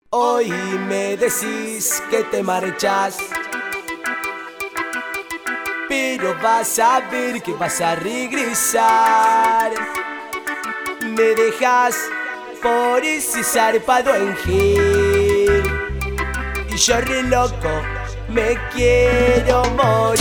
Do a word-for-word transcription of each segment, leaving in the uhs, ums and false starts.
Hoy me decís que te marchas, pero vas a ver que vas a regresar. Me dejas por ese zarpado en Gil, y yo re loco me quiero morir.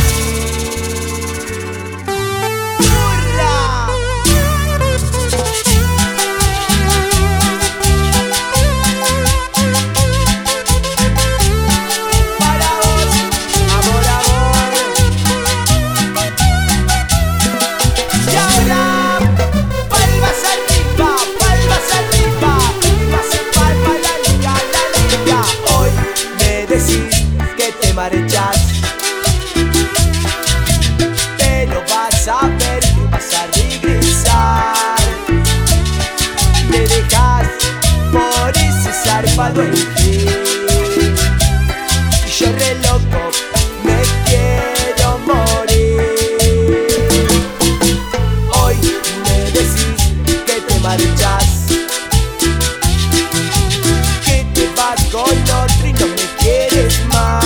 Marchas, pero vas a ver que vas a regresar. Me dejas por ese zarpado en Gil, y yo re loco me quiero morir. Hoy me decís que te marchas, que te vas con otro y no me quieres más.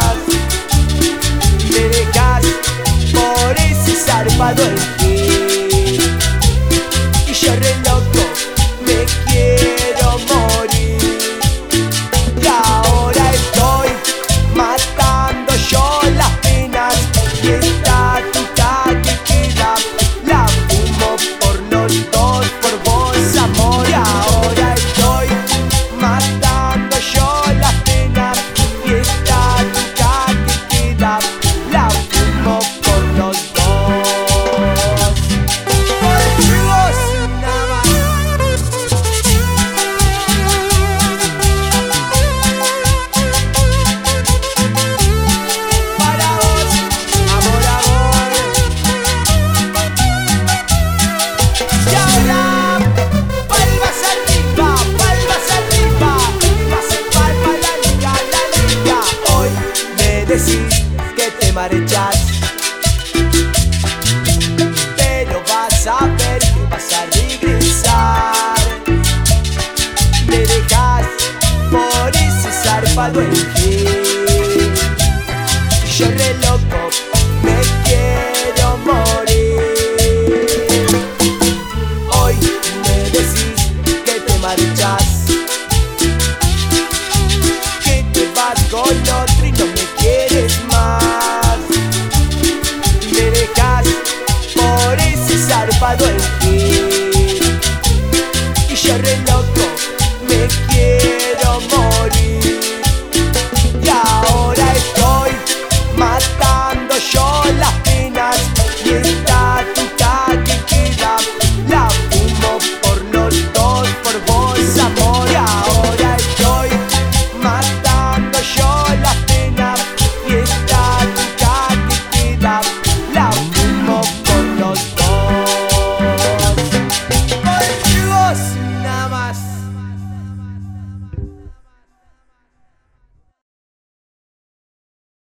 Zarpado en Gil, y yo re loco me quiero morir. Y ahora estoy matando yo las penas, y esta tuta que queda la fumo por los dos, por vos amor. Y ahora estoy matando yo las penas, y esta tuta que queda la fumo por los dos. Decís que te marchas, pero vas a ver que vas a regresar. Me dejas por ese zarpado en Gil.